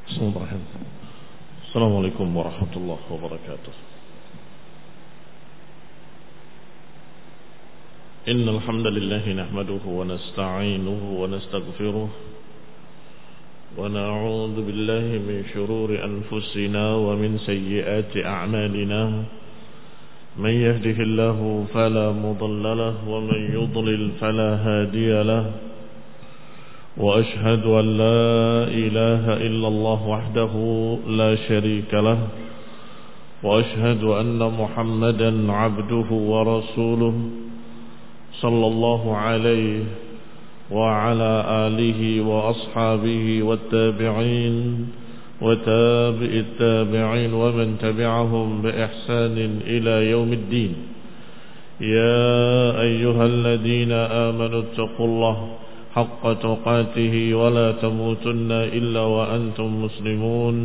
Bismillahirrahmanirrahim. Assalamualaikum warahmatullahi wabarakatuh. Innal hamdalillah nahmaduhu wa nasta'inuhu wa nastaghfiruh wa na'udzu billahi min shururi anfusina wa min sayyiati a'malina. Man yahdihillahu fala mudilla lahu wa man yudlil fala hadiya lahu. وأشهد أن لا إله إلا الله وحده لا شريك له وأشهد أن محمدا عبده ورسوله صلى الله عليه وعلى آله وأصحابه والتابعين وتابع التابعين ومن تبعهم بإحسان إلى يوم الدين. يا أيها الذين آمنوا اتقوا الله حق تقاته ولا تموتن إلا وأنتم مسلمون.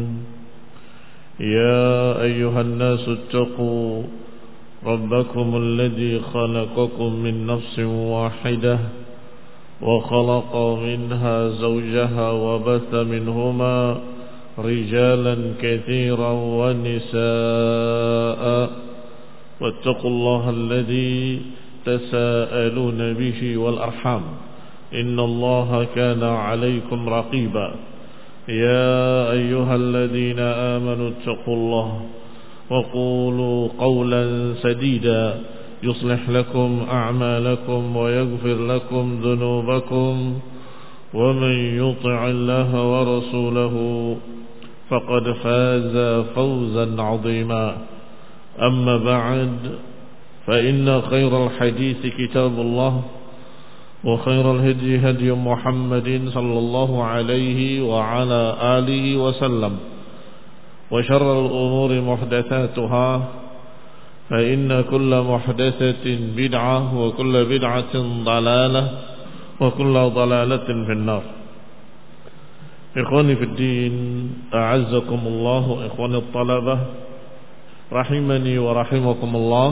يا أيها الناس اتقوا ربكم الذي خلقكم من نفس واحدة وخلق منها زوجها وبث منهما رجالا كثيرا ونساء واتقوا الله الذي تساءلون به والأرحام إن الله كان عليكم رقيبا. يا أيها الذين آمنوا اتقوا الله وقولوا قولا سديدا يصلح لكم أعمالكم ويغفر لكم ذنوبكم ومن يطع الله ورسوله فقد فاز فوزا عظيما. أما بعد فإن خير الحديث كتاب الله وخير الهدي هدي محمد صلى الله عليه وعلى آله وسلم وشر الأمور محدثاتها فإن كل محدثة بدعة وكل بدعة ضلالة وكل ضلالة في النار. إخواني في الدين أعزكم الله إخواني الطلبة رحمني ورحمكم الله.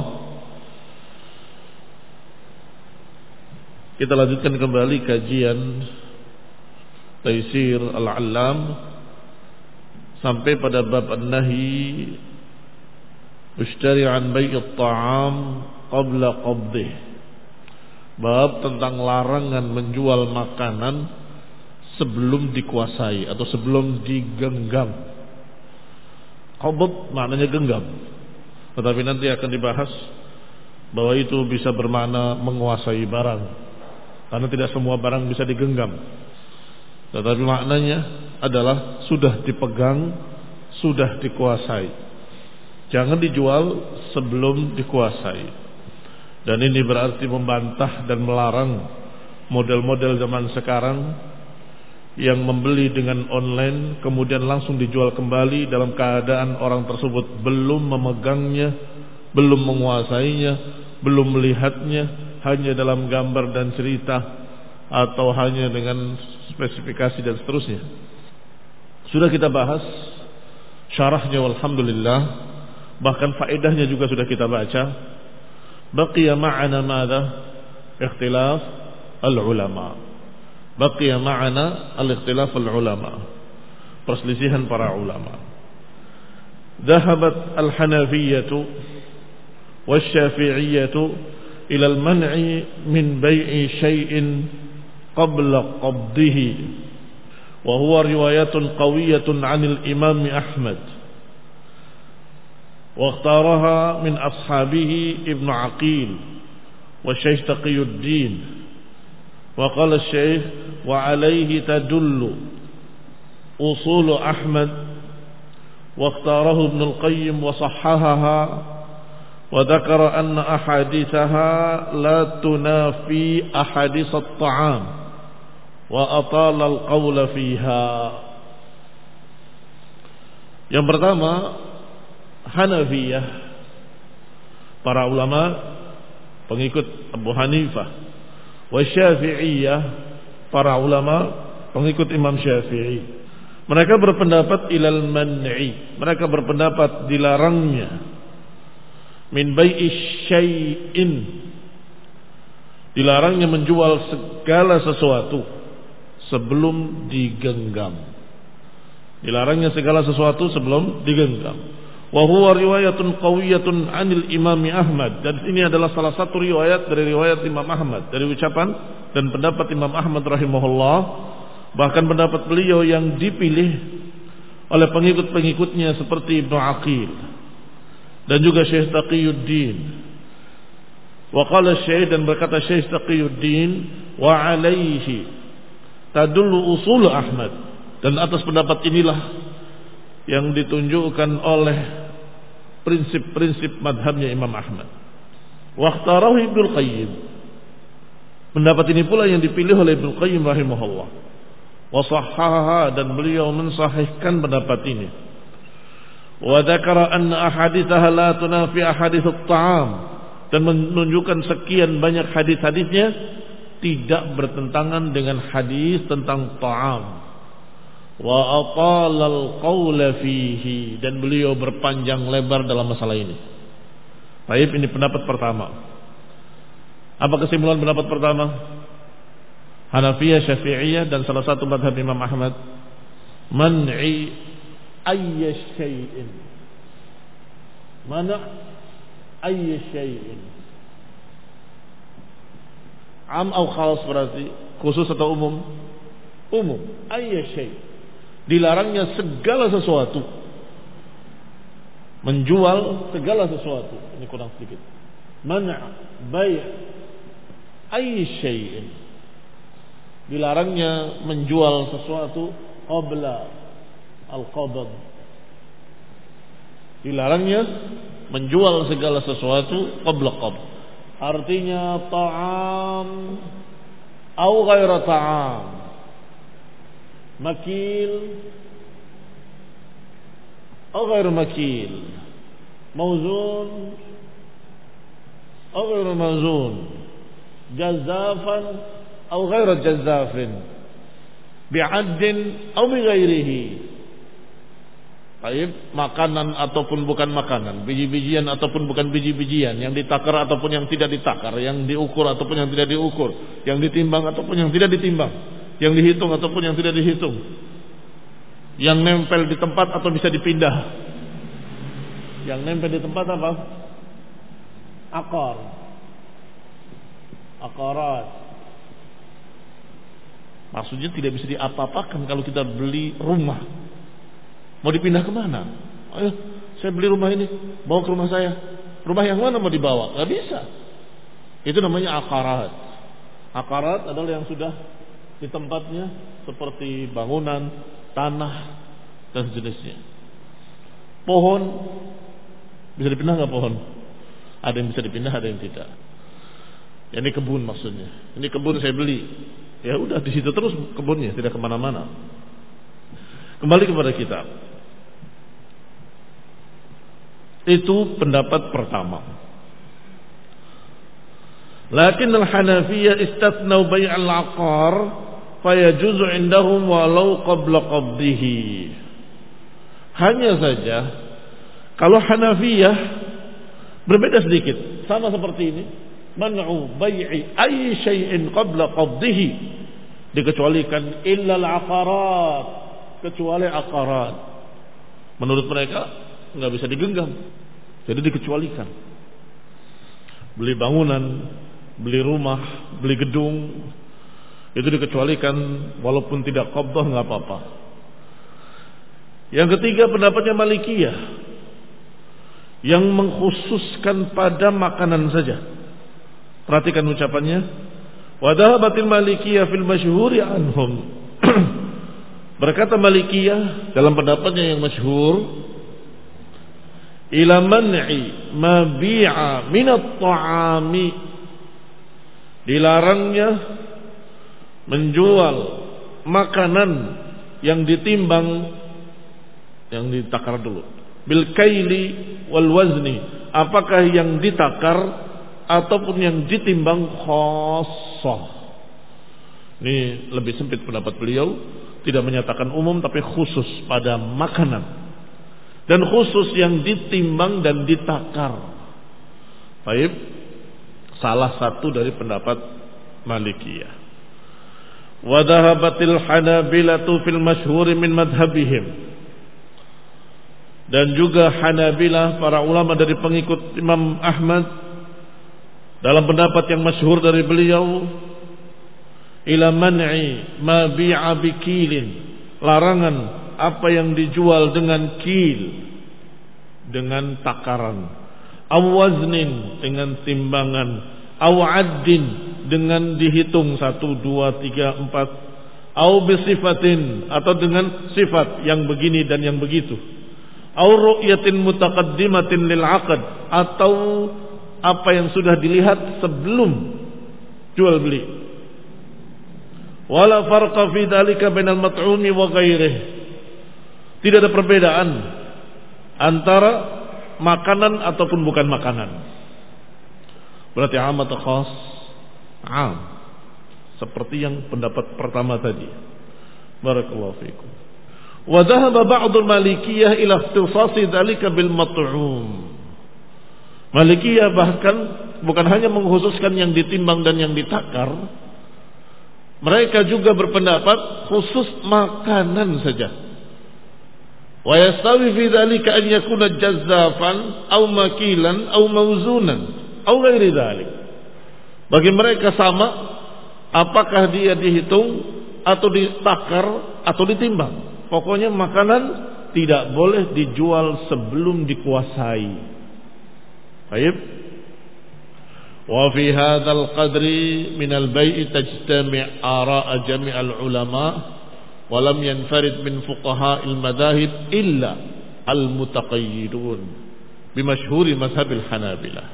Kita lanjutkan kembali kajian Taisir Al-Allam sampai pada bab an-nahi ushtari'an bai'at ta'am qabla qabdih. Bab tentang larangan menjual makanan sebelum dikuasai atau sebelum digenggam. Qabd maknanya genggam, tetapi nanti akan dibahas bahwa itu bisa bermakna menguasai barang, karena tidak semua barang bisa digenggam. Tetapi maknanya adalah sudah dipegang, sudah dikuasai. Jangan dijual sebelum dikuasai. Dan ini berarti membantah dan melarang model-model zaman sekarang yang membeli dengan online kemudian langsung dijual kembali dalam keadaan orang tersebut belum memegangnya, belum menguasainya, belum melihatnya, hanya dalam gambar dan cerita atau hanya dengan spesifikasi dan seterusnya. Sudah kita bahas syarahnya walhamdulillah, bahkan faedahnya juga sudah kita baca. Baqiya ma'ana madza? Ikhtilaf al-ulama. Baqiya ma'ana al-ikhtilaf al-ulama. Perselisihan para ulama. Dhahabat al-Hanafiyyah والشافعية إلى المنع من بيع شيء قبل قبضه وهو رواية قوية عن الإمام أحمد واختارها من أصحابه ابن عقيل والشيخ تقي الدين وقال الشيخ وعليه تدل أصول أحمد واختاره ابن القيم وصححها وذكر أن أحاديثها لا تنافي أحاديث الطعام وأطال القول فيها. Yang pertama, Hanafiyah, para ulama pengikut Abu Hanifah, wa Syafi'iyah, para ulama pengikut Imam Syafi'i. Mereka berpendapat ilal man'i, mereka berpendapat dilarangnya min bai'i syai'in, dilarangnya menjual segala sesuatu sebelum digenggam. Dilarangnya segala sesuatu sebelum digenggam. Wa huwa riwayatun qawiyatun 'anil Imam Ahmad. Dan ini adalah salah satu riwayat dari riwayat Imam Ahmad, dari ucapan dan pendapat Imam Ahmad rahimahullah, bahkan pendapat beliau yang dipilih oleh pengikut-pengikutnya seperti Ibnu Aqil dan juga Syekh Taqiyuddin. Wa qala Syekh, dan berkata Syekh Taqiyuddin, wa 'alaihi tadullu usul Ahmad. Dan atas pendapat inilah yang ditunjukkan oleh prinsip-prinsip madhabnya Imam Ahmad. Waqtarahu Ibnu Qayyim. Pendapat ini pula yang dipilih oleh Ibnu Qayyim rahimahullah. Wa sahhaha, dan beliau mensahihkan pendapat ini. Wa dzakara anna ahaditsaha la tunafi ahadits at-ta'am, dan menunjukkan sekian banyak hadis-hadisnya tidak bertentangan dengan hadis tentang ta'am. Wa atalal qawla fihi, dan beliau berpanjang lebar dalam masalah ini. Baik, ini pendapat pertama. Apa kesimpulan pendapat pertama? Hanafiyah, Syafi'iyah, dan salah satu madhab Imam Ahmad, man'i ayyi syai'in. Mana' ayyi syai'in. Am atau khas, berarti khusus atau umum? Umum. Ayyi syai'. Dilarangnya segala sesuatu, menjual segala sesuatu. Ini kurang sedikit. Mana' bai' ayyi syai'in. Dilarangnya menjual sesuatu qabla al-qabd. Dilarangnya menjual segala sesuatu qabla qabd. Artinya ta'am atau ghaira ta'am, makil atau ghair makil, mauzun atau ghair mauzun, jazafan atau ghair jazafin, bi'addin atau bighairihi. Baik, makanan ataupun bukan makanan, biji-bijian ataupun bukan biji-bijian, yang ditakar ataupun yang tidak ditakar, yang diukur ataupun yang tidak diukur, yang ditimbang ataupun yang tidak ditimbang, yang dihitung ataupun yang tidak dihitung, yang nempel di tempat atau bisa dipindah. Yang nempel di tempat apa? Akar, akarat. Maksudnya tidak bisa diapa-apakan. Kalau kita beli rumah, mau dipindah kemana? Ayo, saya beli rumah ini, bawa ke rumah saya. Rumah yang mana mau dibawa? Gak bisa. Itu namanya akarat. Akarat adalah yang sudah di tempatnya, seperti bangunan, tanah, dan sejenisnya. Pohon bisa dipindah nggak pohon? Ada yang bisa dipindah, ada yang tidak. Ya, ini kebun maksudnya. Ini kebun saya beli. Ya udah, di situ terus kebunnya, tidak kemana-mana. Kembali kepada kita. Itu pendapat pertama. Lakin al-Hanafiyah istathnau bai'al aqar fayajuzu indahum walau qabla qabdihi. Hanya saja kalau Hanafiyah berbeda sedikit, sama seperti ini, man'u bai'i ayyi syai'in qabla qabdihi, dikecualikan illa al-aqarat, kecuali aqarat. Menurut mereka enggak bisa digenggam, jadi dikecualikan. Beli bangunan, beli rumah, beli gedung, itu dikecualikan walaupun tidak qabdah, enggak apa-apa. Yang ketiga pendapatnya Malikiyah, yang mengkhususkan pada makanan saja. Perhatikan ucapannya, wa dhahabatil Malikiyah fil masyhuri anhum. Berkata Malikiyah dalam pendapatnya yang masyhur, ila man'i ma bi'a min at-ta'ami, dilarangnya menjual makanan yang ditimbang, yang ditakar dulu, bil kaili wal wazni, apakah yang ditakar ataupun yang ditimbang khassah. Ini lebih sempit pendapat beliau, tidak menyatakan umum tapi khusus pada makanan, dan khusus yang ditimbang dan ditakar. Baik, salah satu dari pendapat Malikiyah. Wa dhahabatil Hanabilatu fil masyhuri min madhhabihim, dan juga Hanabilah, para ulama dari pengikut Imam Ahmad, dalam pendapat yang masyhur dari beliau, ila man'i ma bi'a bikilin, larangan apa yang dijual dengan kil, dengan takaran, aw waznin, dengan timbangan, aw addin, dengan dihitung 1, 2, 3, 4, aw bisifatin, atau dengan sifat yang begini dan yang begitu, aw ru'yatin mutaqaddimatin lil 'aqd, atau apa yang sudah dilihat sebelum jual beli. Wala farqa fi dzalika bainal mat'umi wa ghairihi, tidak ada perbedaan antara makanan ataupun bukan makanan. Berarti am atau khas? Am. Seperti yang pendapat pertama tadi. Barakallahu fikum. Wa dhahaba ba'dul malikiyah ila ikhtisasi dzalika bil mat'um. Malikiyah bahkan bukan hanya mengkhususkan yang ditimbang dan yang ditakar, mereka juga berpendapat khusus makanan saja. Wa yastawi fi dzalika an yakuna jazzafan aw makilan aw mawzunan aw ghairi dzalik. Bagi mereka sama apakah dia dihitung atau ditakar atau ditimbang. Pokoknya makanan tidak boleh dijual sebelum dikuasai. Baik. Wa fi hadzal qadri min al-bai' tajtami' ara'a jami' al-ulama wa lam yanfarid min fuqaha al-madahib illa al-mutaqayyidun bi masyhuri mazhab al-Hanabilah.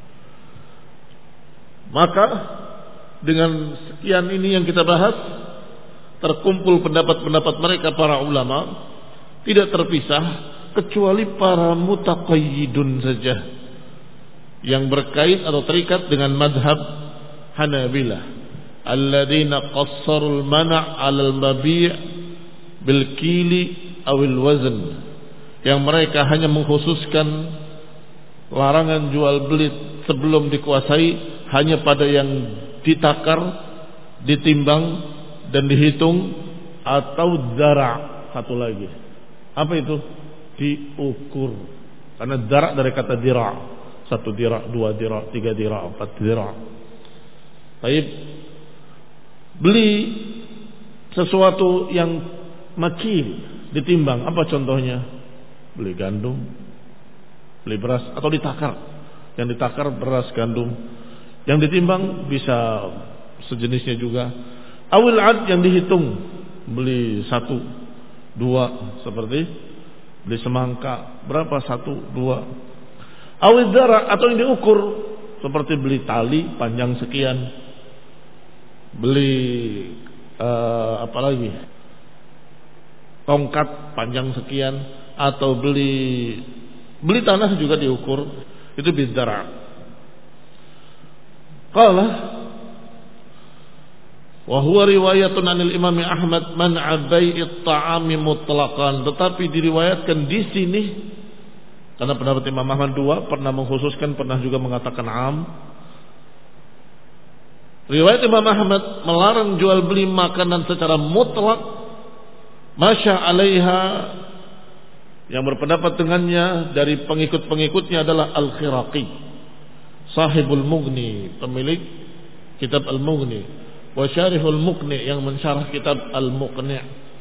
Maka dengan sekian ini yang kita bahas, terkumpul pendapat-pendapat mereka para ulama, tidak terpisah kecuali para mutaqayyidun saja yang berkait atau terikat dengan madhab Hanabilah, alladzina qassarul mana' 'alal mabi' bil kili awil wazn, yang mereka hanya mengkhususkan larangan jual beli sebelum dikuasai hanya pada yang ditakar, ditimbang dan dihitung, atau dara'. Satu lagi, apa itu? Diukur, karena dara' dari kata dira'. 1 dira', 2 dira', 3 dira', 4 dira'. Baik, beli sesuatu yang makil, ditimbang. Apa contohnya? Beli gandum, beli beras, atau ditakar. Yang ditakar beras, gandum. Yang ditimbang bisa sejenisnya juga. Awil ad, yang dihitung, beli 1, 2, seperti beli semangka, berapa? 1, 2. Awil dara', atau yang diukur, seperti beli tali panjang sekian, beli apa lagi, tongkat panjang sekian, atau beli tanah juga diukur, itu bidara'. Qala wa huwa riwayatun 'anil Imam Ahmad man'a bai'it ta'ami mutlaqan, tetapi diriwayatkan di sini karena pendapat Imam Ahmad 2, pernah mengkhususkan, pernah juga mengatakan am. Riwayat Imam Ahmad melarang jual beli makanan secara mutlak, masya 'alaiha, yang berpendapat dengannya dari pengikut-pengikutnya adalah Al-Khiraqi, sahibul Mughni, pemilik kitab Al-Mughni, wa syarihul Muqni, yang mensyarah kitab Al-Muqni'.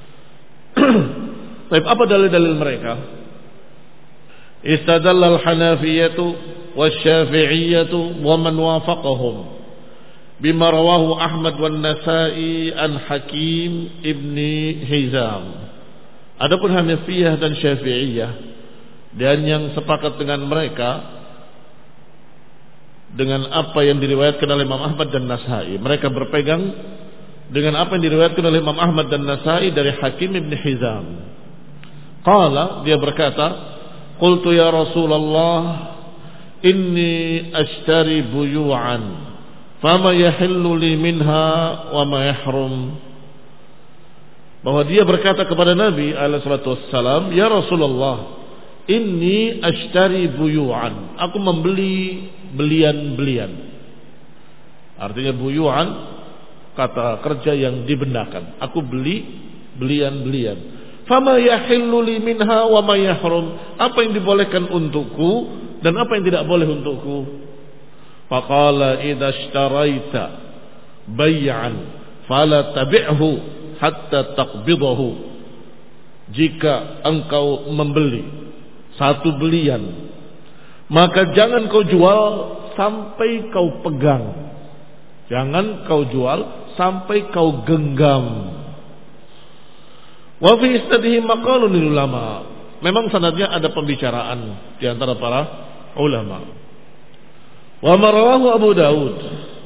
Tapi apa dalil-dalil mereka? Istadalla al-Hanafiyyatu wasy-Syafi'iyyatu wa man wafaqahum bima rawahu Ahmad wan Nasa'i an Hakim ibni Hizam. Adapun Hanafiyah dan Syafi'iyah dan yang sepakat dengan mereka dengan apa yang diriwayatkan oleh Imam Ahmad dan Nasa'i, mereka berpegang dengan apa yang diriwayatkan oleh Imam Ahmad dan Nasa'i dari Hakim ibni Hizam. Qala, dia berkata, qultu ya Rasulullah inni ashtari buyu'an fama yahillu li minha wa ma yahrum. Bahwa dia berkata kepada Nabi alaihi salatu wassalam, ya Rasulullah, inni ashtari buyu'an, aku membeli belian-belian. Artinya buyu'an kata kerja yang dibendakan. Aku beli belian-belian. Fama yahillu li minha wa ma yahrum. Apa yang dibolehkan untukku dan apa yang tidak boleh untukku? Faqala idza ishtaraita bay'an fala tabi'hu hatta taqbidahu. Jika engkau membeli satu belian, maka jangan kau jual sampai kau pegang. Jangan kau jual sampai kau genggam. Wa fi istadihi maqalun lil ulama. Memang sanadnya ada pembicaraan di antara para ulama. Wa marawahu Abu Daud.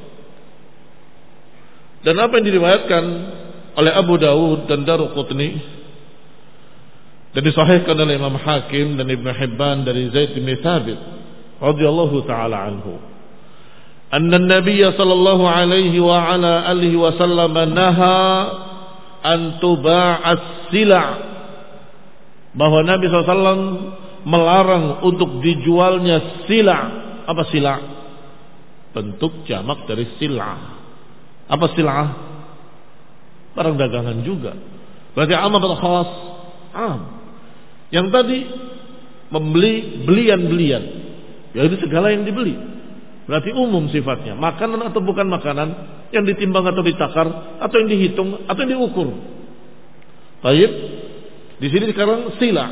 Dan apa yang diriwayatkan oleh Abu Daud dan Daruqutni dan disahihkan oleh Imam Hakim dan Ibnu Hibban dari Zaid bin Thabit radhiyallahu taala anhu. Anna an-nabiy sallallahu alaihi wa ala alihi wasallam naha an tuba'as sila', bahwa Nabi SAW melarang untuk dijualnya sila'. Apa sila'? Bentuk jamak dari sil'ah. Apa sil'ah? Barang dagangan juga. Berarti am atau khas? Am. Yang tadi membeli belian-belian, yaitu segala yang dibeli. Berarti umum sifatnya. Makanan atau bukan makanan, yang ditimbang atau ditakar, atau yang dihitung, atau yang diukur. Baik. Di sini sekarang sila.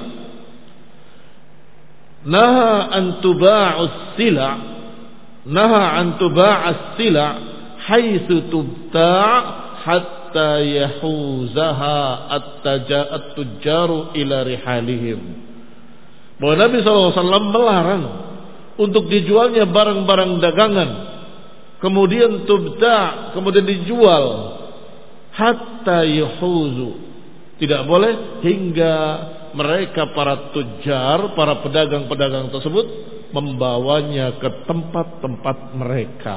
Naha an tuba'us sila. Naha an tuba'as sila haitsu tubta' hatta yahuzaha at-tujjaru ila rihalihim. Bahwa Nabi SAW melarang untuk dijualnya barang-barang dagangan, kemudian tubta', kemudian dijual hatta yahuzu. Tidak boleh hingga mereka para tujjar, para pedagang-pedagang tersebut membawanya ke tempat-tempat mereka.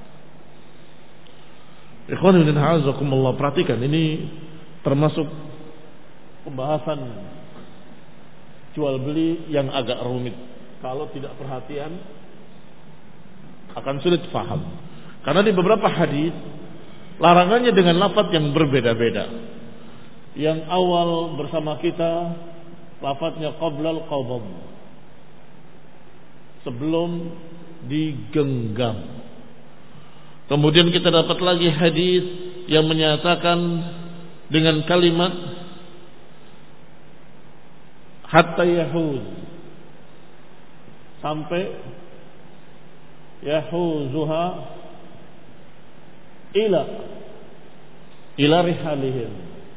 Ikhwan fillah azakumullah, perhatikan ini termasuk pembahasan jual beli yang agak rumit. Kalau tidak perhatian akan sulit faham. Karena di beberapa hadis larangannya dengan lafaz yang berbeda-beda. Yang awal bersama kita lafaznya qablal qabd, sebelum digenggam. Kemudian kita dapat lagi hadis yang menyatakan dengan kalimat hatta yahuz, sampai yahuzuha ila rihalihim,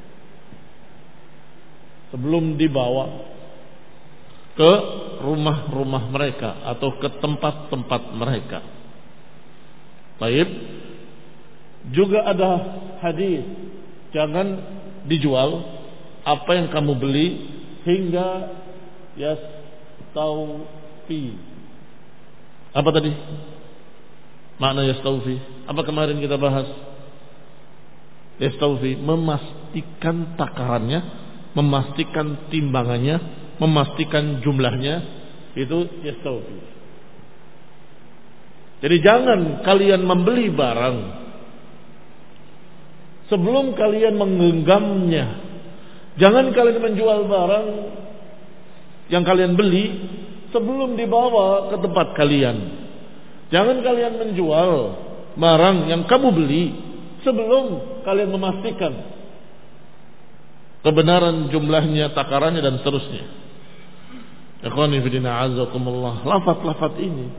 sebelum dibawa ke rumah-rumah mereka atau ke tempat-tempat mereka. Baik. Juga ada hadis, jangan dijual apa yang kamu beli hingga yastawfi. Apa tadi makna yastawfi? Apa kemarin kita bahas? Yastawfi, memastikan takarannya, memastikan timbangannya, memastikan jumlahnya, itu yastawfi. Jadi jangan kalian membeli barang sebelum kalian menggenggamnya. Jangan kalian menjual barang yang kalian beli sebelum dibawa ke tempat kalian. Jangan kalian menjual barang yang kamu beli sebelum kalian memastikan kebenaran jumlahnya, takarannya dan seterusnya. Ikhwani fillah azakumullah, lafaz-lafaz ini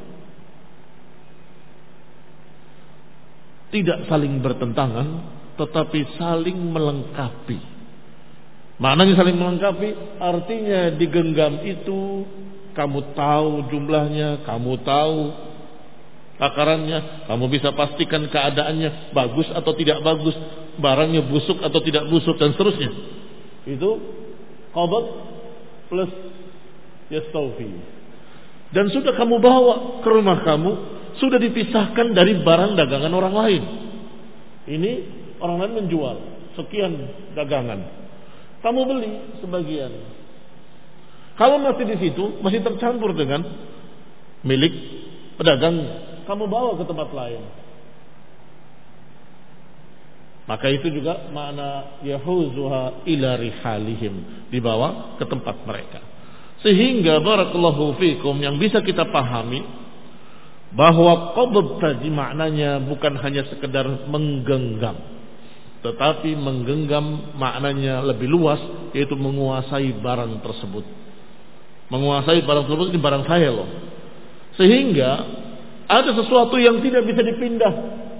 tidak saling bertentangan, tetapi saling melengkapi. Maknanya saling melengkapi, artinya digenggam itu kamu tahu jumlahnya, kamu tahu takarannya, kamu bisa pastikan keadaannya bagus atau tidak bagus, barangnya busuk atau tidak busuk dan seterusnya. Itu qabd plus yastawfi. Dan sudah kamu bawa ke rumah kamu, sudah dipisahkan dari barang dagangan orang lain. Ini orang lain menjual sekian dagangan, kamu beli sebagian. Kalau masih di situ, masih tercampur dengan milik pedagangnya, kamu bawa ke tempat lain. Maka itu juga makna yahuzuha ila rihalihim, dibawa ke tempat mereka. Sehingga barakallahu fikum yang bisa kita pahami bahwa qabd tadi maknanya bukan hanya sekedar menggenggam, tetapi menggenggam maknanya lebih luas, yaitu menguasai barang tersebut. Menguasai barang tersebut, ini barang saya loh. Sehingga ada sesuatu yang tidak bisa dipindah,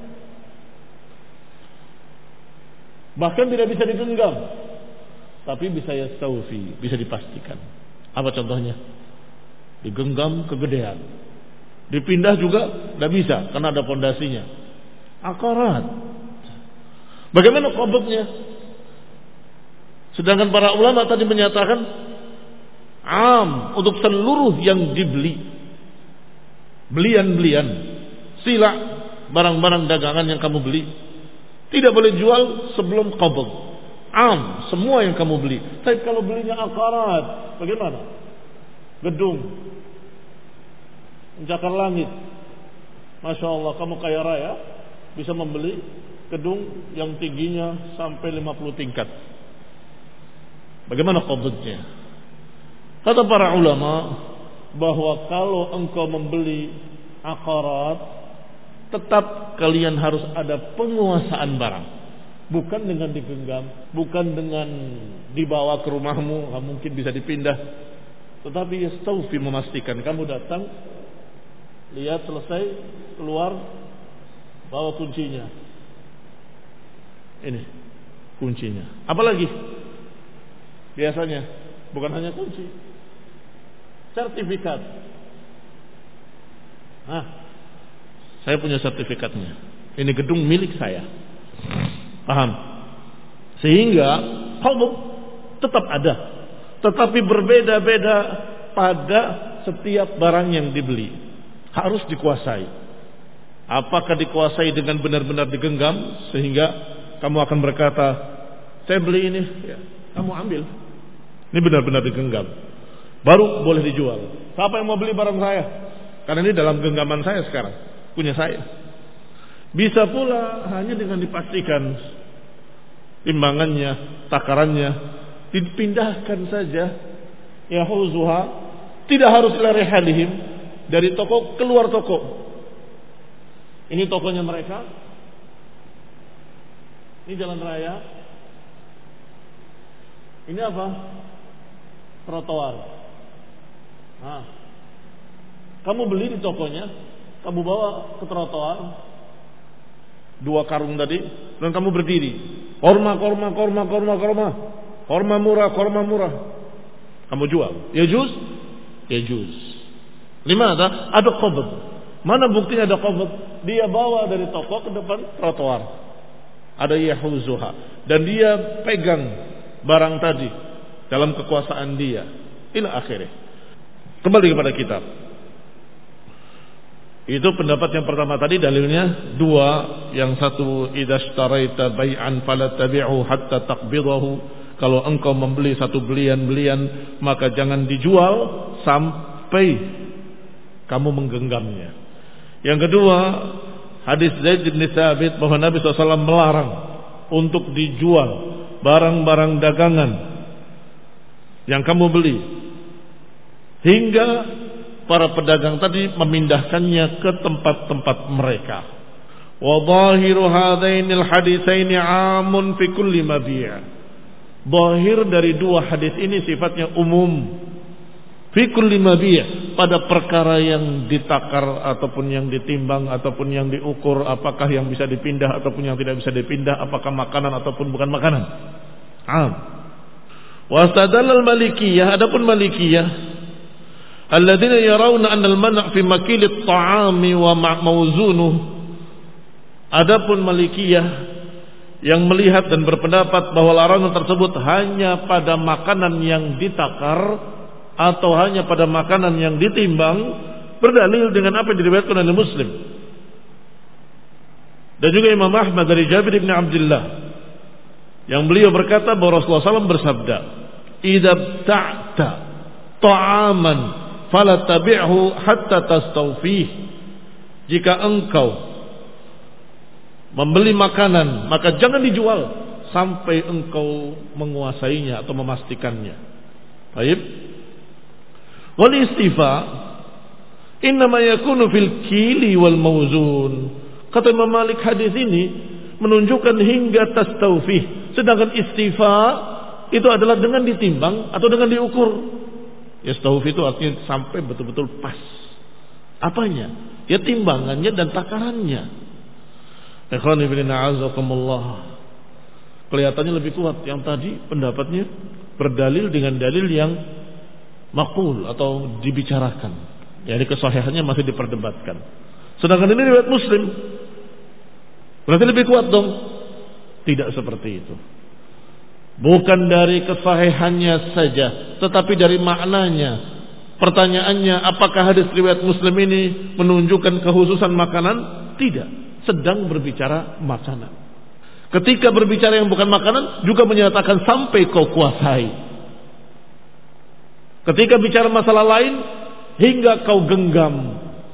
bahkan tidak bisa digenggam, tapi bisa yastawfi, bisa dipastikan. Apa contohnya? Digenggam kegedean, dipindah juga tidak bisa karena ada pondasinya. Akarat. Bagaimana qabdnya? Sedangkan para ulama tadi menyatakan am untuk seluruh yang dibeli, belian-belian, sila, barang-barang dagangan yang kamu beli, tidak boleh jual sebelum qabd. Am, semua yang kamu beli. Tapi kalau belinya akarat, bagaimana? Gedung, mencakar langit, Masya Allah, kamu kaya raya, bisa membeli gedung yang tingginya sampai 50 tingkat. Bagaimana qabdnya? Kata para ulama bahwa kalau engkau membeli akarat, tetap kalian harus ada penguasaan barang, bukan dengan digenggam, bukan dengan dibawa ke rumahmu, nggak mungkin bisa dipindah, tetapi yastawfi, memastikan. Kamu datang, lihat selesai, keluar, bawa kuncinya. Ini kuncinya. Apalagi biasanya bukan hanya kunci, sertifikat. Nah, saya punya sertifikatnya. Ini gedung milik saya. Paham? Sehingga qabd tetap ada, tetapi berbeda-beda pada setiap barang yang dibeli. Harus dikuasai. Apakah dikuasai dengan benar-benar digenggam sehingga kamu akan berkata, saya beli ini, ya, kamu ambil. Ini benar-benar digenggam, baru boleh dijual. Siapa yang mau beli barang saya? Karena ini dalam genggaman saya sekarang, punya saya. Bisa pula hanya dengan dipastikan timbangannya, takarannya, dipindahkan saja. Yahuzuha, tidak harus ila rihalihim, dari toko keluar toko. Ini tokonya mereka, ini jalan raya, ini apa? Trotoar. Nah, kamu beli di tokonya, kamu bawa ke trotoar, 2 karung tadi, dan kamu berdiri. Korma murah. Kamu jual. Yajuz. Limana? Ada qabd. Mana buktinya ada qabd? Dia bawa dari toko ke depan trotoar. Ada yahuzuha, dan dia pegang barang tadi dalam kekuasaan dia. Ila akhirnya. Kembali kepada kitab. Itu pendapat yang pertama tadi, dalilnya 2. Yang satu, idashtaraita bai'an fala tabi'u hatta taqbidahu. Kalau engkau membeli satu belian-belian, maka jangan dijual sampai kamu menggenggamnya. Yang kedua, hadis Zaid bin Thabit bahwa Nabi SAW melarang untuk dijual barang-barang dagangan yang kamu beli hingga para pedagang tadi memindahkannya ke tempat-tempat mereka. Wa dhahiru hadainil haditsaini 'amun fi kulli mabi'. Zahir dari 2 hadis ini sifatnya umum. Fi kulli mabi', pada perkara yang ditakar ataupun yang ditimbang ataupun yang diukur, apakah yang bisa dipindah ataupun yang tidak bisa dipindah, apakah makanan ataupun bukan makanan. 'Am. Wa istadallal malikiyah, adapun malikiyah alladzina yarawna anna al-man' fi makil at-ta'ami wa mawzunuh. Adapun malikiyah yang melihat dan berpendapat bahwa larangan tersebut hanya pada makanan yang ditakar atau hanya pada makanan yang ditimbang, berdalil dengan apa yang diriwayatkan oleh Muslim dan juga Imam Ahmad dari Jabir bin Abdullah, yang beliau berkata bahwa Rasulullah SAW bersabda, "Idza ta'ta ta'aman fala tabi'hu hatta tastawfih." Jika engkau membeli makanan, maka jangan dijual sampai engkau menguasainya atau memastikannya. Baik. Wal istifa innama yakunu fil kili wal mauzun. Kata Imam Malik, hadis ini menunjukkan hingga tastawfih. Sedangkan istifa itu adalah dengan ditimbang atau dengan diukur. Yastawfih itu artinya sampai betul-betul pas. Apanya? Ya timbangannya dan takarannya. Ikhwan fillah a'azakumullah. Kelihatannya lebih kuat yang tadi pendapatnya berdalil dengan dalil yang maqul atau dibicarakan. Jadi kesahihannya masih diperdebatkan. Sedangkan ini riwayat Muslim. Berarti lebih kuat dong. Tidak seperti itu. Bukan dari kesahihannya saja, tetapi dari maknanya. Pertanyaannya, apakah hadis riwayat Muslim ini menunjukkan kekhususan makanan? Tidak. Sedang berbicara makanan. Ketika berbicara yang bukan makanan, juga menyatakan sampai kau kuasai. Ketika bicara masalah lain, hingga kau genggam.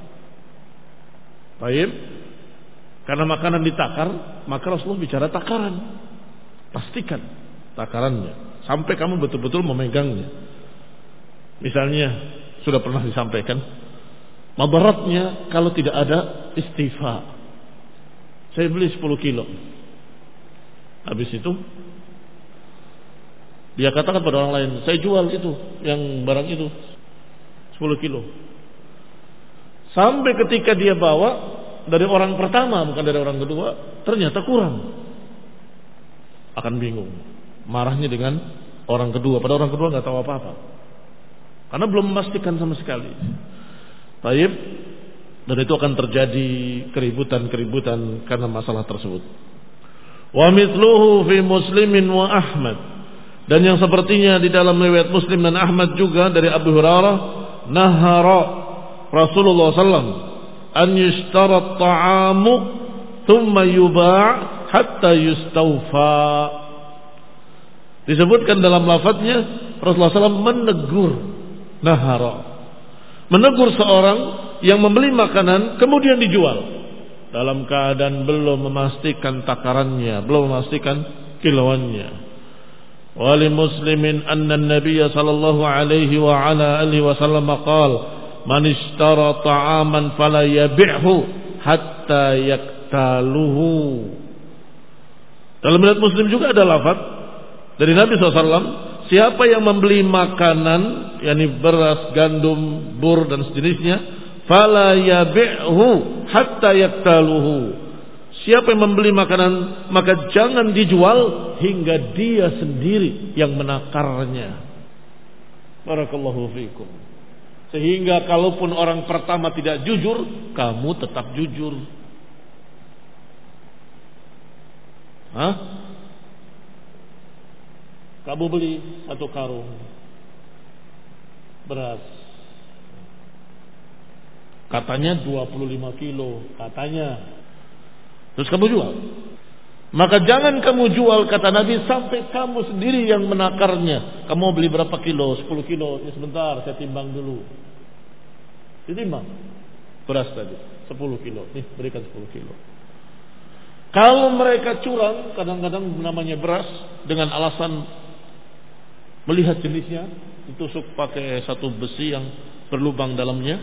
Baik. Karena makanan ditakar, maka Rasulullah bicara takaran. Pastikan takarannya sampai kamu betul-betul memegangnya. Misalnya sudah pernah disampaikan, madaratnya kalau tidak ada istifa. Saya beli 10 kilo. Habis itu dia katakan pada orang lain, saya jual itu, yang barang itu 10 kilo. Sampai ketika dia bawa dari orang pertama, bukan dari orang kedua, ternyata kurang. Akan bingung. Marahnya dengan orang kedua. Pada orang kedua nggak tahu apa-apa. Karena belum memastikan sama sekali. Taib. Dan itu akan terjadi keributan-keributan karena masalah tersebut. Wa mithluhu fi Muslimin wa Ahmad. Dan yang sepertinya di dalam riwayat Muslim dan Ahmad juga dari Abu Hurairah, nahara Rasulullah SAW an yushtara at-ta'amu thumma yuba' hatta yustawfa. Disebutkan dalam lafadznya Rasulullah SAW menegur, nahara, menegur seorang yang membeli makanan kemudian dijual dalam keadaan belum memastikan takarannya, belum memastikan kiloannya. Wali Muslimin anna an-nabiy sallallahu alaihi wa ala alihi wasallam qala man ishtara ta'aman fala yabi'hu hatta yaktaluhu. Dalam riwayat Muslim juga ada lafaz dari Nabi SAW, siapa yang membeli makanan, yakni beras, gandum, bur dan sejenisnya, fala yabi'hu hatta yaktaluhu. Siapa yang membeli makanan, maka jangan dijual hingga dia sendiri yang menakarnya. Barakallahu fiikum. Sehingga kalaupun orang pertama tidak jujur, kamu tetap jujur. Hah? Kamu beli 1 karung beras. Katanya 25 kilo, katanya. Terus kamu jual. Maka jangan kamu jual, kata Nabi, sampai kamu sendiri yang menakarnya. Kamu beli berapa kilo? 10 kilo. Ya sebentar, saya timbang dulu. Ditimbang beras tadi 10 kilo. Nih, berikan 10 kilo. Kalau mereka curang, kadang-kadang namanya beras, dengan alasan melihat jenisnya, ditusuk pakai satu besi yang berlubang dalamnya,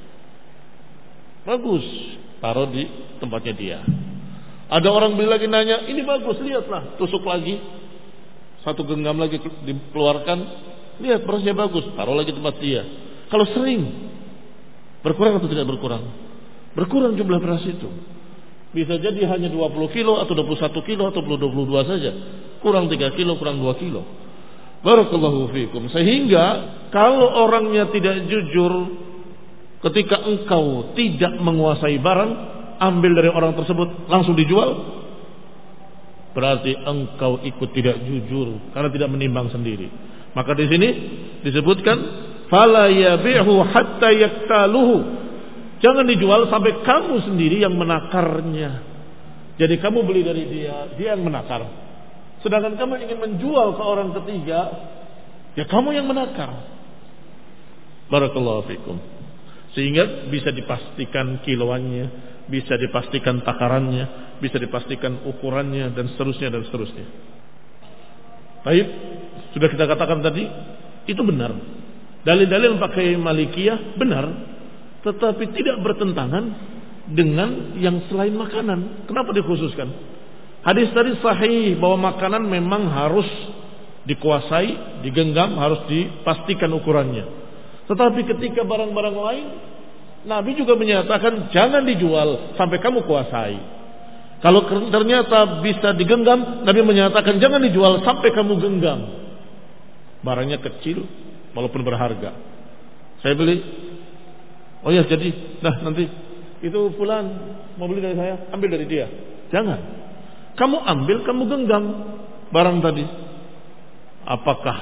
bagus, taruh di tempatnya dia. Ada orang beli lagi nanya, ini bagus, lihatlah, tusuk lagi, satu genggam lagi dikeluarkan, lihat berasnya bagus, taruh lagi tempat dia. Kalau sering, berkurang atau tidak berkurang? Berkurang jumlah beras itu. Bisa jadi hanya 20 kilo atau 21 kilo atau 22 saja, kurang 3 kilo, kurang 2 kilo. Barakallahu fiikum. Sehingga kalau orangnya tidak jujur, ketika engkau tidak menguasai barang, ambil dari orang tersebut langsung dijual, berarti engkau ikut tidak jujur karena tidak menimbang sendiri. Maka di sini disebutkan fala yabi'hu hatta yaktaluhu. Jangan dijual sampai kamu sendiri yang menakarnya. Jadi kamu beli dari dia, dia yang menakar. Sedangkan kamu ingin menjual ke orang ketiga, ya kamu yang menakar. Barakallahu fikum. Sehingga bisa dipastikan kiloannya, bisa dipastikan takarannya, bisa dipastikan ukurannya, dan seterusnya dan seterusnya. Baik, sudah kita katakan tadi, itu benar. Dalil-dalil pakai Malikiyah benar, tetapi tidak bertentangan dengan yang selain makanan. Kenapa dikhususkan? Hadis tadi sahih bahwa makanan memang harus dikuasai, digenggam, harus dipastikan ukurannya. Tetapi ketika barang-barang lain, Nabi juga menyatakan jangan dijual sampai kamu kuasai. Kalau ternyata bisa digenggam, Nabi menyatakan jangan dijual sampai kamu genggam. Barangnya kecil walaupun berharga. Saya beli, oh ya jadi, nah nanti itu fulan mau beli dari saya, ambil dari dia. Jangan. Kamu ambil, kamu genggam barang tadi. Apakah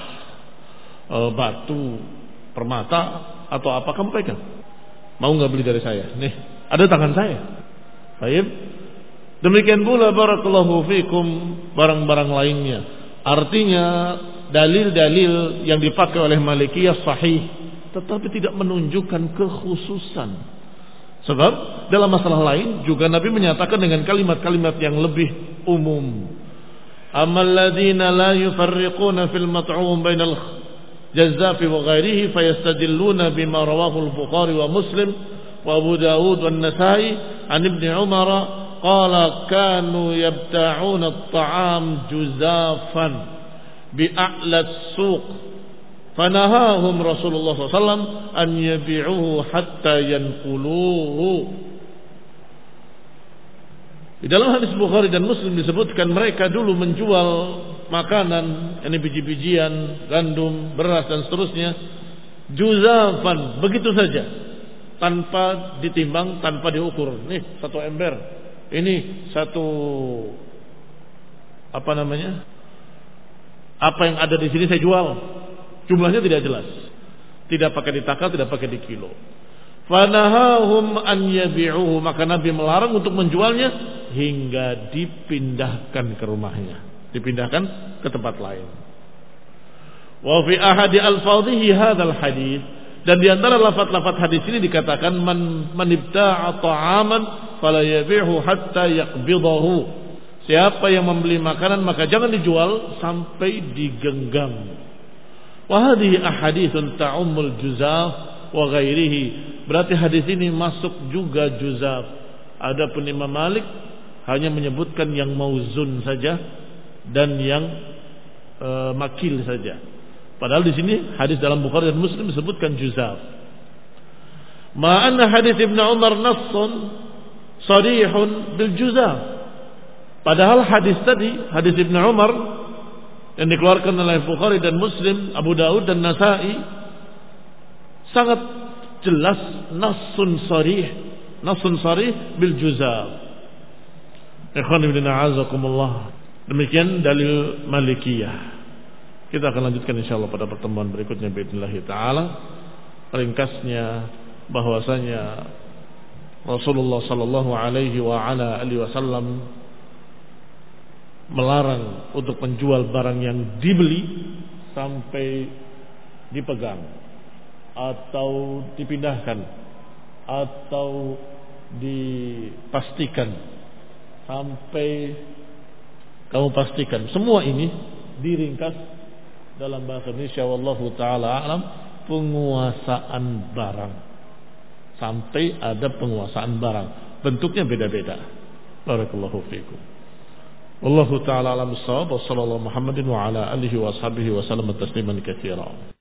batu, permata, atau apa, kamu pegang. Mau nggak beli dari saya? Nih, ada tangan saya. Baik. Demikian pula barakallahu fikum barang-barang lainnya. Artinya dalil-dalil yang dipakai oleh Malikiyah sahih, tetapi tidak menunjukkan kekhususan. Sebab dalam masalah lain juga Nabi menyatakan dengan kalimat-kalimat yang lebih umum. Amal ladzina la yufarriquna fil mat'um bainal jazzafi wa ghairihi fayastadilluna bima rawahu al-Bukhari wa Muslim wa Abu Dawud wa An-Nasa'i an Ibn Umar qala kanu yabta'una at-ta'am juzafan bi'a'la as-suq fanahahum Rasulullah SAW an yabi'uhu hatta yanquluhu. Di dalam hadis Bukhari dan Muslim disebutkan mereka dulu menjual makanan, ini biji-bijian, gandum, beras dan seterusnya, juzafan, begitu saja, tanpa ditimbang, tanpa diukur. Nih satu ember, ini satu apa namanya? Apa yang ada di sini saya jual. Jumlahnya tidak jelas, tidak pakai ditakar, tidak pakai dikilo. Fanahahum an yabi'uhu, maka Nabi melarang untuk menjualnya hingga dipindahkan ke rumahnya, dipindahkan ke tempat lain. Wa fi ahadi al-fadhihi hadzal hadis, dan di antara lafaz-lafaz hadis ini dikatakan man ibta'a ta'aman fala yabi'hu hatta yaqbidahu. Siapa yang membeli makanan maka jangan dijual sampai digenggam. Wa hadhihi ahaditsun ta'ummul juzaf wa ghairihi. Berarti hadis ini masuk juga juzaf. Adapun Imam Malik hanya menyebutkan yang mauzun saja dan yang makil saja. Padahal di sini hadis dalam Bukhari dan Muslim disebutkan juzaf. Ma'anna hadis Ibnu Umar nassun sarihun bil juzaf. Padahal hadis tadi, hadis Ibnu Umar yang dikeluarkan oleh Bukhari dan Muslim, Abu Dawud dan Nasa'i, sangat jelas nassun sarih bil juzaf. Ikhwan ibn a'azakumullah. Demikian dalil Malikiyah. Kita akan lanjutkan insyaallah pada pertemuan berikutnya باذنillah taala. Ringkasnya bahwasanya Rasulullah sallallahu alaihi wa ala alihi wasallam melarang untuk menjual barang yang dibeli sampai dipegang atau dipindahkan atau dipastikan, sampai kamu pastikan. Semua ini diringkas dalam bahasa Indonesia wallahu taala alam, penguasaan barang. Sampai ada penguasaan barang, bentuknya beda-beda. Barakallahu fiikum. Wallahu taala alam bissawab. Wassallallahu Muhammadin wa ala alihi wa sahbihi wa sallam tasliman katsiran.